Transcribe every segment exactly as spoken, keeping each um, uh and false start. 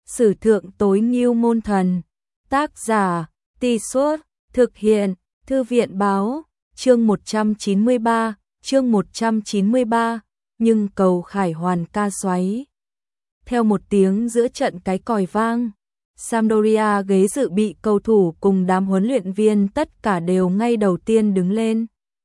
Sử thượng tối ngưu môn thần. Tác giả, Tì Suốt, thực hiện, Thư viện báo, chương một trăm chín mươi ba, chương một trăm chín mươi ba, nhưng cầu khải hoàn ca xoáy. Theo một tiếng giữa trận cái còi vang, Sampdoria ghế dự bị cầu thủ cùng đám huấn luyện viên tất cả đều ngay đầu tiên đứng lên.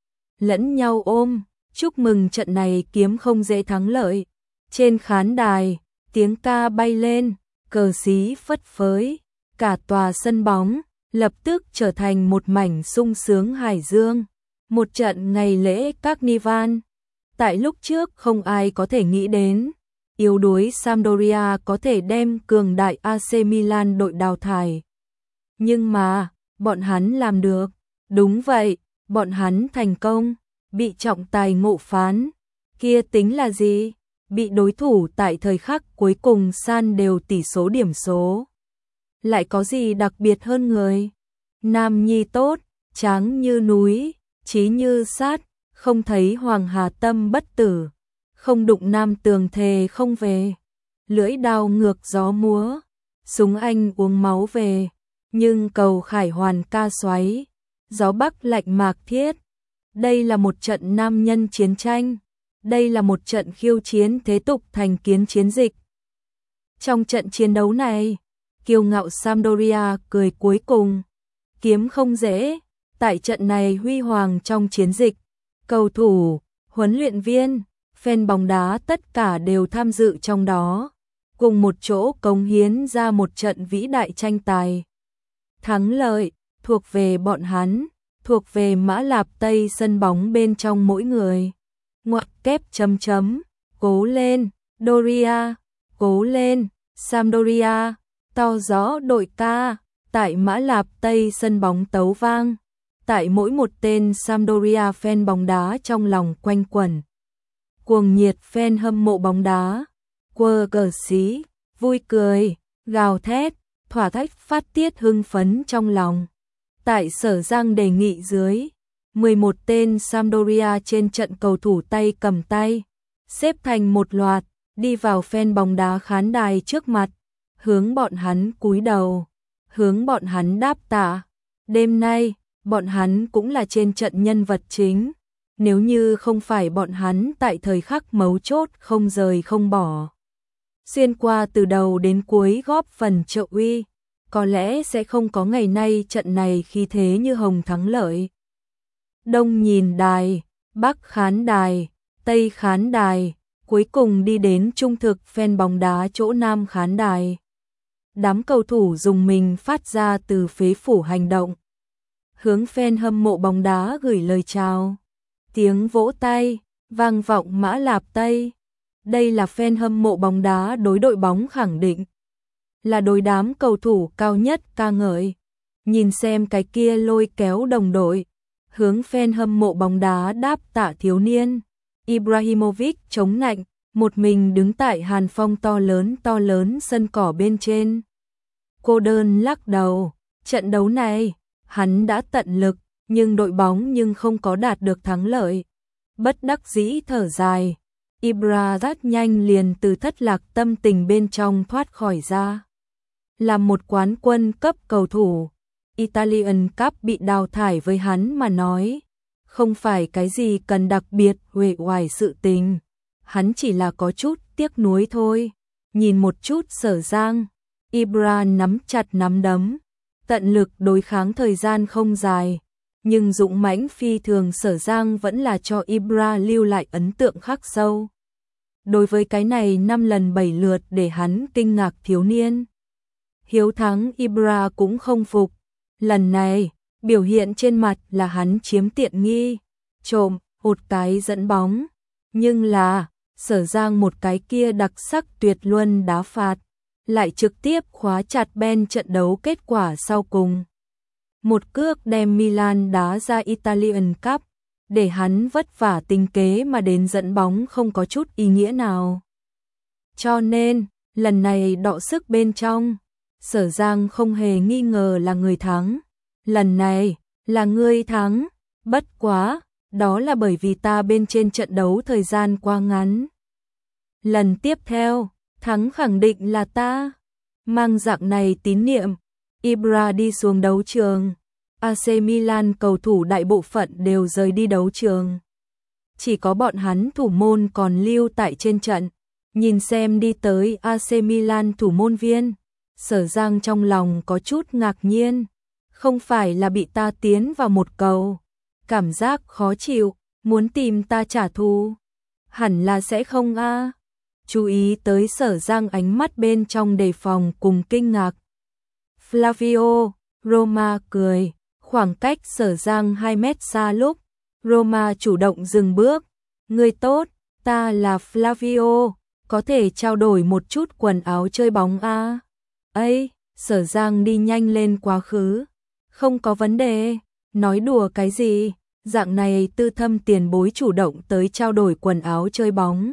Lẫn nhau ôm, chúc mừng trận này kiếm không dễ thắng lợi. Trên khán đài, tiếng ca bay lên, cờ xí phất phới, cả tòa sân bóng lập tức trở thành một mảnh sung sướng hải dương, một trận ngày lễ Carnival. Tại lúc trước không ai có thể nghĩ đến, yếu đuối Sampdoria có thể đem cường đại a xê Milan đội đào thải. Nhưng mà, bọn hắn làm được. Đúng vậy, bọn hắn thành công, bị trọng tài ngộ phán. Kia tính là gì? Bị đối thủ tại thời khắc cuối cùng san đều tỷ số điểm số. Lại có gì đặc biệt hơn người? Nam nhi tốt, tráng như núi, chí như sát, không thấy hoàng hà tâm bất tử, không đụng nam tường thề không về. Lưỡi đao ngược gió múa, súng anh uống máu về, nhưng cầu khải hoàn ca xoáy, gió bắc lạnh mạc thiết. Đây là một trận nam nhân chiến tranh, đây là một trận khiêu chiến thế tục thành kiến chiến dịch. Trong trận chiến đấu này, kiêu ngạo Sampdoria cười cuối cùng. Kiếm không dễ, tại trận này huy hoàng trong chiến dịch, cầu thủ, huấn luyện viên, fan bóng đá tất cả đều tham dự trong đó, cùng một chỗ cống hiến ra một trận vĩ đại tranh tài. Thắng lợi thuộc về bọn hắn, thuộc về Mã Lạp Tây sân bóng bên trong mỗi người. Ngoặc kép chấm chấm, cố lên, Doria, cố lên, Sampdoria, to gió đội ca, tại Mã Lạp Tây sân bóng tấu vang, tại mỗi một tên Sampdoria fan bóng đá trong lòng quanh quẩn. Cuồng nhiệt fan hâm mộ bóng đá, quơ cờ xí, vui cười, gào thét, thỏa thích phát tiết hưng phấn trong lòng. Tại Sở Giang đề nghị dưới, mười một tên Sampdoria trên trận cầu thủ tay cầm tay, xếp thành một loạt, đi vào fan bóng đá khán đài trước mặt, hướng bọn hắn cúi đầu, hướng bọn hắn đáp tạ. Đêm nay, bọn hắn cũng là trên trận nhân vật chính, nếu như không phải bọn hắn tại thời khắc mấu chốt không rời không bỏ, xuyên qua từ đầu đến cuối góp phần trợ uy, có lẽ sẽ không có ngày nay trận này khí thế như hồng thắng lợi. Đông nhìn đài, Bắc khán đài, Tây khán đài, cuối cùng đi đến trung thực fan bóng đá chỗ Nam khán đài. Đám cầu thủ dùng mình phát ra từ phế phủ hành động, hướng fan hâm mộ bóng đá gửi lời chào. Tiếng vỗ tay vang vọng Mã Lạp Tây. Đây là fan hâm mộ bóng đá đối đội bóng khẳng định, là đối đám cầu thủ cao nhất ca ngợi. Nhìn xem cái kia lôi kéo đồng đội, hướng fan hâm mộ bóng đá đáp tạ thiếu niên Ibrahimovic chống nạnh, một mình đứng tại hàn phong to lớn to lớn sân cỏ bên trên. Cô đơn lắc đầu, trận đấu này, hắn đã tận lực, nhưng đội bóng nhưng không có đạt được thắng lợi. Bất đắc dĩ thở dài, Ibra rất nhanh liền từ thất lạc tâm tình bên trong thoát khỏi ra. Làm một quán quân cấp cầu thủ, Italian Cup bị đào thải với hắn mà nói, không phải cái gì cần đặc biệt uể oải sự tình. Hắn chỉ là có chút tiếc nuối thôi. Nhìn một chút Sở Giang, Ibra nắm chặt nắm đấm, tận lực đối kháng thời gian không dài, nhưng dũng mãnh phi thường Sở Giang vẫn là cho Ibra lưu lại ấn tượng khắc sâu. Đối với cái này năm lần bảy lượt để hắn kinh ngạc thiếu niên, hiếu thắng Ibra cũng không phục. Lần này, biểu hiện trên mặt là hắn chiếm tiện nghi, trộm, một cái dẫn bóng, nhưng là Sở Giang một cái kia đặc sắc tuyệt luân đá phạt, lại trực tiếp khóa chặt bên trận đấu kết quả sau cùng. Một cước đem Milan đá ra Italian Cup, để hắn vất vả tinh kế mà đến dẫn bóng không có chút ý nghĩa nào. Cho nên, lần này đọ sức bên trong, Sở Giang không hề nghi ngờ là người thắng. Lần này, là ngươi thắng, bất quá, đó là bởi vì ta bên trên trận đấu thời gian quá ngắn. Lần tiếp theo, thắng khẳng định là ta. Mang dạng này tín niệm, Ibra đi xuống đấu trường. a xê Milan cầu thủ đại bộ phận đều rời đi đấu trường. Chỉ có bọn hắn thủ môn còn lưu tại trên trận. Nhìn xem đi tới a xê Milan thủ môn viên, Sở Giang trong lòng có chút ngạc nhiên. Không phải là bị ta tiến vào một cầu. Cảm giác khó chịu, muốn tìm ta trả thù. Hẳn là sẽ không a. Chú ý tới Sở Giang ánh mắt bên trong đề phòng cùng kinh ngạc. Flavio, Roma cười, khoảng cách Sở Giang hai mét xa lúc, Roma chủ động dừng bước. Người tốt, ta là Flavio, có thể trao đổi một chút quần áo chơi bóng a? Ây, Sở Giang đi nhanh lên quá khứ. Không có vấn đề, nói đùa cái gì, dạng này tư thâm tiền bối chủ động tới trao đổi quần áo chơi bóng.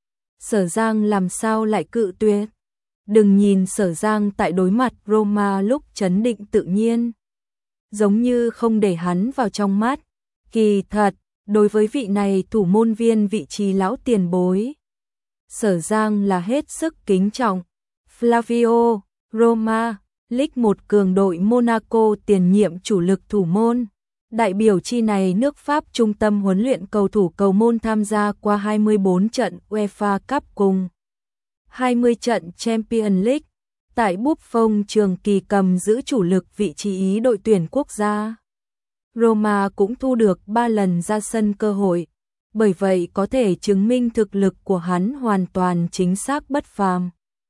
Sở Giang làm sao lại cự tuyệt? Đừng nhìn Sở Giang tại đối mặt Roma lúc trấn định tự nhiên, giống như không để hắn vào trong mắt. Kỳ thật, đối với vị này thủ môn viên vị trí lão tiền bối, Sở Giang là hết sức kính trọng. Flavio, Roma, Ligue một cường đội Monaco tiền nhiệm chủ lực thủ môn. Đại biểu chi này nước Pháp trung tâm huấn luyện cầu thủ cầu môn tham gia qua hai mươi bốn trận UEFA Cup cùng hai mươi trận Champions League. Tại Buffon trường kỳ cầm giữ chủ lực vị trí ý đội tuyển quốc gia. Roma cũng thu được ba lần ra sân cơ hội, bởi vậy có thể chứng minh thực lực của hắn hoàn toàn chính xác bất phàm.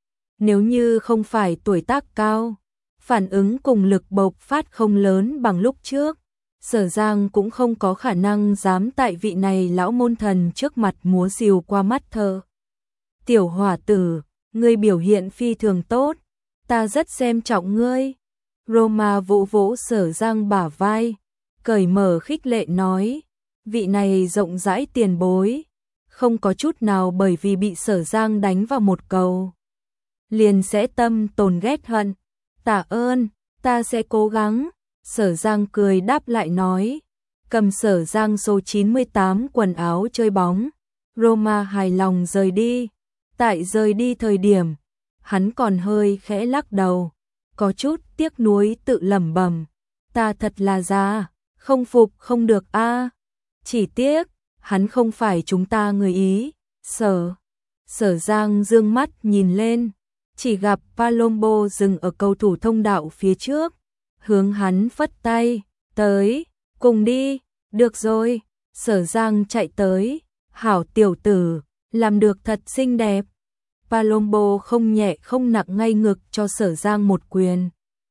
Nếu như không phải tuổi tác cao, phản ứng cùng lực bộc phát không lớn bằng lúc trước, Sở Giang cũng không có khả năng dám tại vị này lão môn thần trước mặt múa rìu qua mắt thơ. Tiểu hỏa tử, ngươi biểu hiện phi thường tốt, ta rất xem trọng ngươi. Roma vỗ vỗ Sở Giang bả vai, cởi mở khích lệ nói, vị này rộng rãi tiền bối, không có chút nào bởi vì bị Sở Giang đánh vào một cầu liền sẽ tâm tồn ghét hận. Tạ ơn, ta sẽ cố gắng. Sở Giang cười đáp lại nói, cầm Sở Giang số chín mươi tám quần áo chơi bóng. Roma hài lòng rời đi. Tại rời đi thời điểm, hắn còn hơi khẽ lắc đầu, có chút tiếc nuối tự lẩm bẩm, ta thật là già, không phục không được a. Chỉ tiếc, hắn không phải chúng ta người Ý. Sở Sở Giang dương mắt nhìn lên, chỉ gặp Palombo dừng ở cầu thủ thông đạo phía trước, hướng hắn phất tay, tới, cùng đi. Được rồi. Sở Giang chạy tới, hảo tiểu tử, làm được thật xinh đẹp. Palombo không nhẹ không nặng ngay ngực cho Sở Giang một quyền.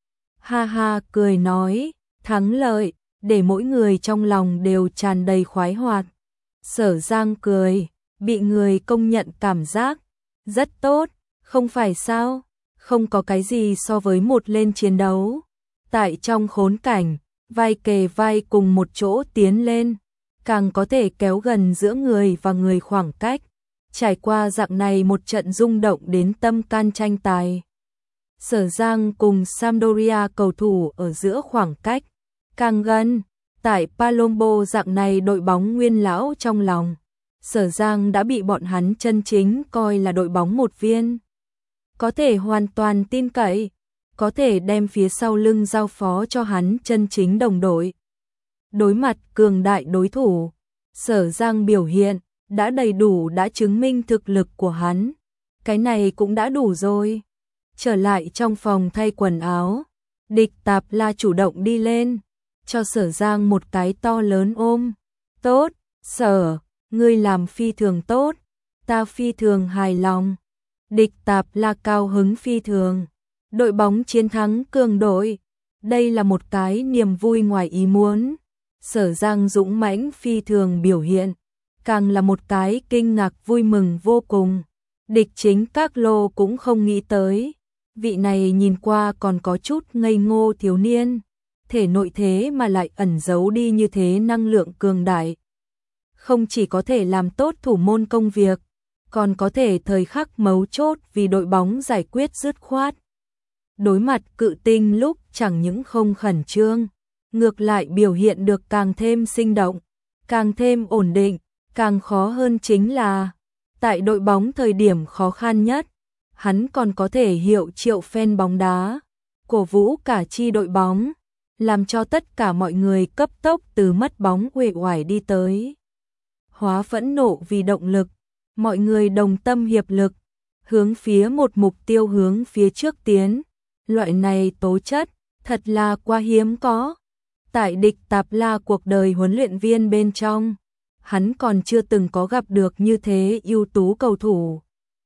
Ha ha cười nói, thắng lợi, để mỗi người trong lòng đều tràn đầy khoái hoạt. Sở Giang cười, bị người công nhận cảm giác rất tốt, không phải sao? Không có cái gì so với một lên chiến đấu. Tại trong khốn cảnh, vai kề vai cùng một chỗ tiến lên, càng có thể kéo gần giữa người và người khoảng cách. Trải qua dạng này một trận rung động đến tâm can tranh tài, Sở Giang cùng Sampdoria cầu thủ ở giữa khoảng cách càng gần. Tại Palombo dạng này đội bóng nguyên lão trong lòng, Sở Giang đã bị bọn hắn chân chính coi là đội bóng một viên, có thể hoàn toàn tin cậy, có thể đem phía sau lưng giao phó cho hắn chân chính đồng đội. Đối mặt cường đại đối thủ, Sở Giang biểu hiện đã đầy đủ đã chứng minh thực lực của hắn. Cái này cũng đã đủ rồi. Trở lại trong phòng thay quần áo, Địch Tạp La chủ động đi lên, cho Sở Giang một cái to lớn ôm. Tốt, Sở, ngươi làm phi thường tốt, ta phi thường hài lòng. Địch Tạp La cao hứng phi thường. Đội bóng chiến thắng cường đội, đây là một cái niềm vui ngoài ý muốn. Sở Giang dũng mãnh phi thường biểu hiện, càng là một cái kinh ngạc vui mừng vô cùng. Địch chính Carlo cũng không nghĩ tới, vị này nhìn qua còn có chút ngây ngô thiếu niên, thể nội thế mà lại ẩn giấu đi như thế năng lượng cường đại. Không chỉ có thể làm tốt thủ môn công việc, còn có thể thời khắc mấu chốt vì đội bóng giải quyết dứt khoát. Đối mặt cự tinh lúc chẳng những không khẩn trương, ngược lại biểu hiện được càng thêm sinh động, càng thêm ổn định. Càng khó hơn chính là, tại đội bóng thời điểm khó khăn nhất, hắn còn có thể hiệu triệu fan bóng đá, cổ vũ cả chi đội bóng, làm cho tất cả mọi người cấp tốc từ mất bóng uể oải đi tới. Hóa phẫn nộ vì động lực, mọi người đồng tâm hiệp lực, hướng phía một mục tiêu hướng phía trước tiến. Loại này tố chất, thật là quá hiếm có. Tại địch tạp la cuộc đời huấn luyện viên bên trong, hắn còn chưa từng có gặp được như thế ưu tú cầu thủ.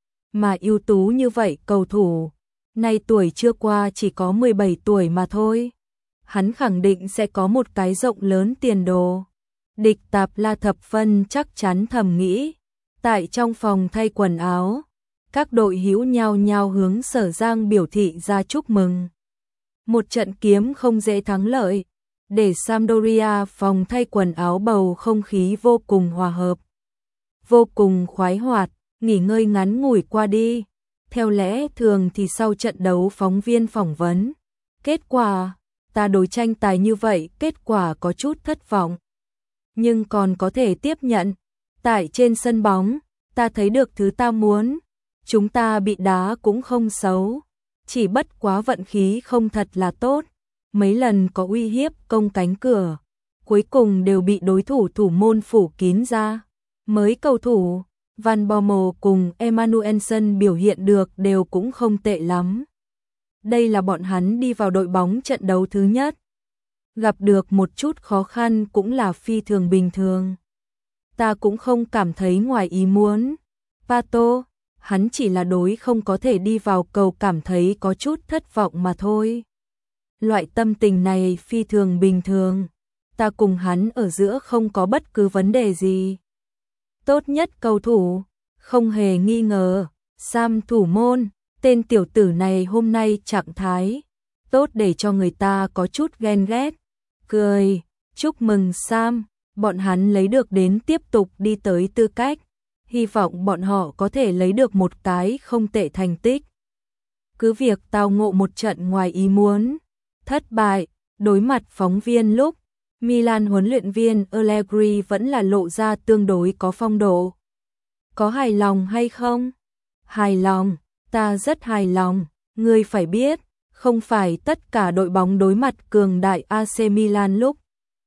Mà ưu tú như vậy cầu thủ, nay tuổi chưa qua chỉ có mười bảy tuổi mà thôi. Hắn khẳng định sẽ có một cái rộng lớn tiền đồ. Địch tạp la thập phân chắc chắn thầm nghĩ. Tại trong phòng thay quần áo, các đội hữu nhao nhao hướng Sở Giang biểu thị ra chúc mừng. Một trận kiếm không dễ thắng lợi, để Sampdoria phòng thay quần áo bầu không khí vô cùng hòa hợp, vô cùng khoái hoạt, nghỉ ngơi ngắn ngủi qua đi. Theo lẽ thường thì sau trận đấu phóng viên phỏng vấn, kết quả, ta đối tranh tài như vậy, kết quả có chút thất vọng. Nhưng còn có thể tiếp nhận, tại trên sân bóng, ta thấy được thứ ta muốn, chúng ta bị đá cũng không xấu, chỉ bất quá vận khí không thật là tốt, mấy lần có uy hiếp công cánh cửa, cuối cùng đều bị đối thủ thủ môn phủ kín ra. Mới cầu thủ, Van Bommel cùng Emmanuelson biểu hiện được đều cũng không tệ lắm. Đây là bọn hắn đi vào đội bóng trận đấu thứ nhất. Gặp được một chút khó khăn cũng là phi thường bình thường. Ta cũng không cảm thấy ngoài ý muốn. Pato, hắn chỉ là đối không có thể đi vào cầu cảm thấy có chút thất vọng mà thôi. Loại tâm tình này phi thường bình thường. Ta cùng hắn ở giữa không có bất cứ vấn đề gì. Tốt nhất cầu thủ, không hề nghi ngờ, Sam thủ môn, tên tiểu tử này hôm nay trạng thái tốt để cho người ta có chút ghen ghét. Cười, chúc mừng Sam, bọn hắn lấy được đến tiếp tục đi tới tư cách, hy vọng bọn họ có thể lấy được một cái không tệ thành tích. Cứ việc tao ngộ một trận ngoài ý muốn, thất bại, đối mặt phóng viên lúc, Milan huấn luyện viên Allegri vẫn là lộ ra tương đối có phong độ. Có hài lòng hay không? Hài lòng, ta rất hài lòng, ngươi phải biết, không phải tất cả đội bóng đối mặt cường đại a xê Milan lúc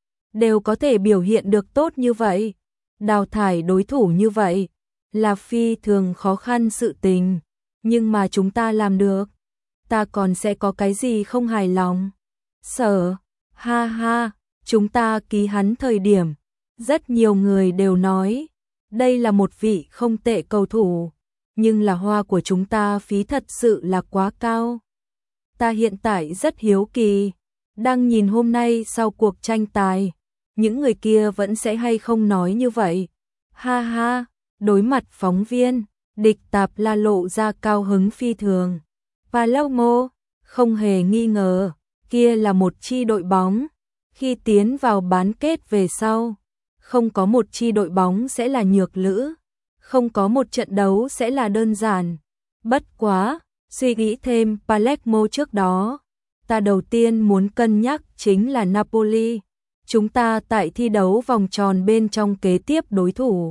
đều có thể biểu hiện được tốt như vậy. Đào thải đối thủ như vậy là phi thường khó khăn sự tình, nhưng mà chúng ta làm được. Ta còn sẽ có cái gì không hài lòng? Sở, ha ha, chúng ta ký hắn thời điểm, rất nhiều người đều nói, đây là một vị không tệ cầu thủ, nhưng là hoa của chúng ta phí thật sự là quá cao. Ta hiện tại rất hiếu kỳ, đang nhìn hôm nay sau cuộc tranh tài, những người kia vẫn sẽ hay không nói như vậy. Ha ha, đối mặt phóng viên, địch tạp la lộ ra cao hứng phi thường. Palermo, không hề nghi ngờ, kia là một chi đội bóng. Khi tiến vào bán kết về sau, không có một chi đội bóng sẽ là nhược lữ, không có một trận đấu sẽ là đơn giản. Bất quá, suy nghĩ thêm Palermo trước đó, ta đầu tiên muốn cân nhắc chính là Napoli. Chúng ta tại thi đấu vòng tròn bên trong kế tiếp đối thủ.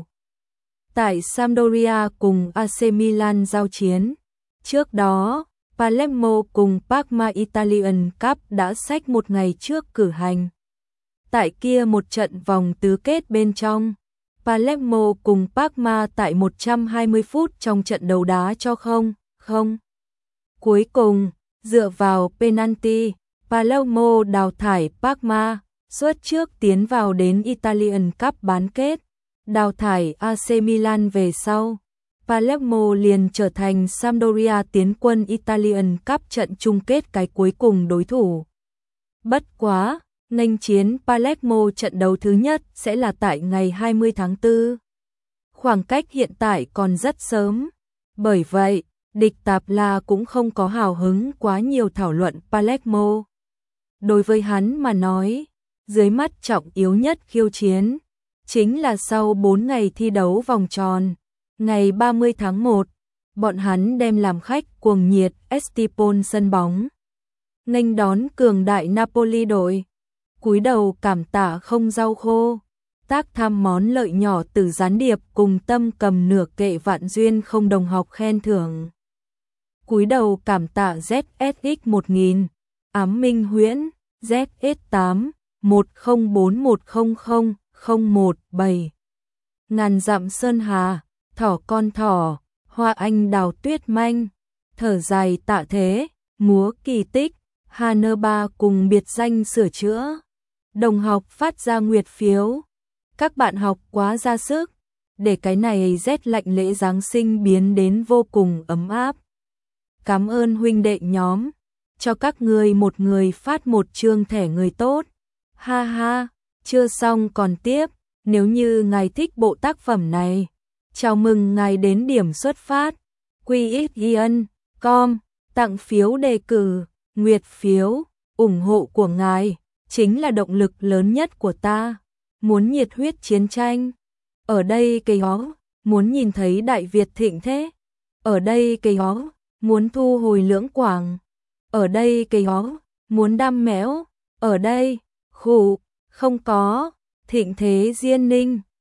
Tại Sampdoria cùng a xê Milan giao chiến. Trước đó, Palermo cùng Parma Italian Cup đã xách một ngày trước cử hành. Tại kia một trận vòng tứ kết bên trong, Palermo cùng Parma tại một trăm hai mươi phút trong trận đấu đá cho không, không. Cuối cùng, dựa vào penalty, Palermo đào thải Parma, suất trước tiến vào đến Italian Cup bán kết, đào thải a xê Milan về sau. Palermo liền trở thành Sampdoria tiến quân Italian Cup trận chung kết cái cuối cùng đối thủ. Bất quá, nghênh chiến Palermo trận đấu thứ nhất sẽ là tại ngày hai mươi tháng tư. Khoảng cách hiện tại còn rất sớm. Bởi vậy, địch tạp la cũng không có hào hứng quá nhiều thảo luận Palermo. Đối với hắn mà nói, dưới mắt trọng yếu nhất khiêu chiến chính là sau bốn ngày thi đấu vòng tròn. Ngày ba mươi tháng một, bọn hắn đem làm khách cuồng nhiệt Estipon sân bóng, nghênh đón cường đại Napoli đội. Cúi đầu cảm tạ không rau khô, tác tham món lợi nhỏ từ gián điệp cùng tâm cầm nửa kệ vạn duyên không đồng học khen thưởng. cúi đầu cảm tạ Z S X một nghìn, Ám Minh Huyễn, Z S tám, một không bốn một không không không một bảy. Ngàn dặm sơn hà, thỏ con thỏ, hoa anh đào tuyết manh, thở dài tạ thế, múa kỳ tích, Hà Nơ Ba cùng biệt danh sửa chữa. Đồng học phát ra nguyệt phiếu. Các bạn học quá ra sức, để cái này rét lạnh lễ Giáng sinh biến đến vô cùng ấm áp. Cảm ơn huynh đệ nhóm, cho các người một người phát một chương thẻ người tốt. Ha ha, chưa xong còn tiếp, nếu như ngài thích bộ tác phẩm này, chào mừng ngài đến điểm xuất phát. quy x yên com, tặng phiếu đề cử, nguyệt phiếu, ủng hộ của ngài chính là động lực lớn nhất của ta. Muốn nhiệt huyết chiến tranh, ở đây cây ó, muốn nhìn thấy Đại Việt thịnh thế, ở đây cây ó, muốn thu hồi Lưỡng Quảng, ở đây cây ó, muốn đam mẽo, ở đây, khủ, không có, thịnh thế Diên Ninh.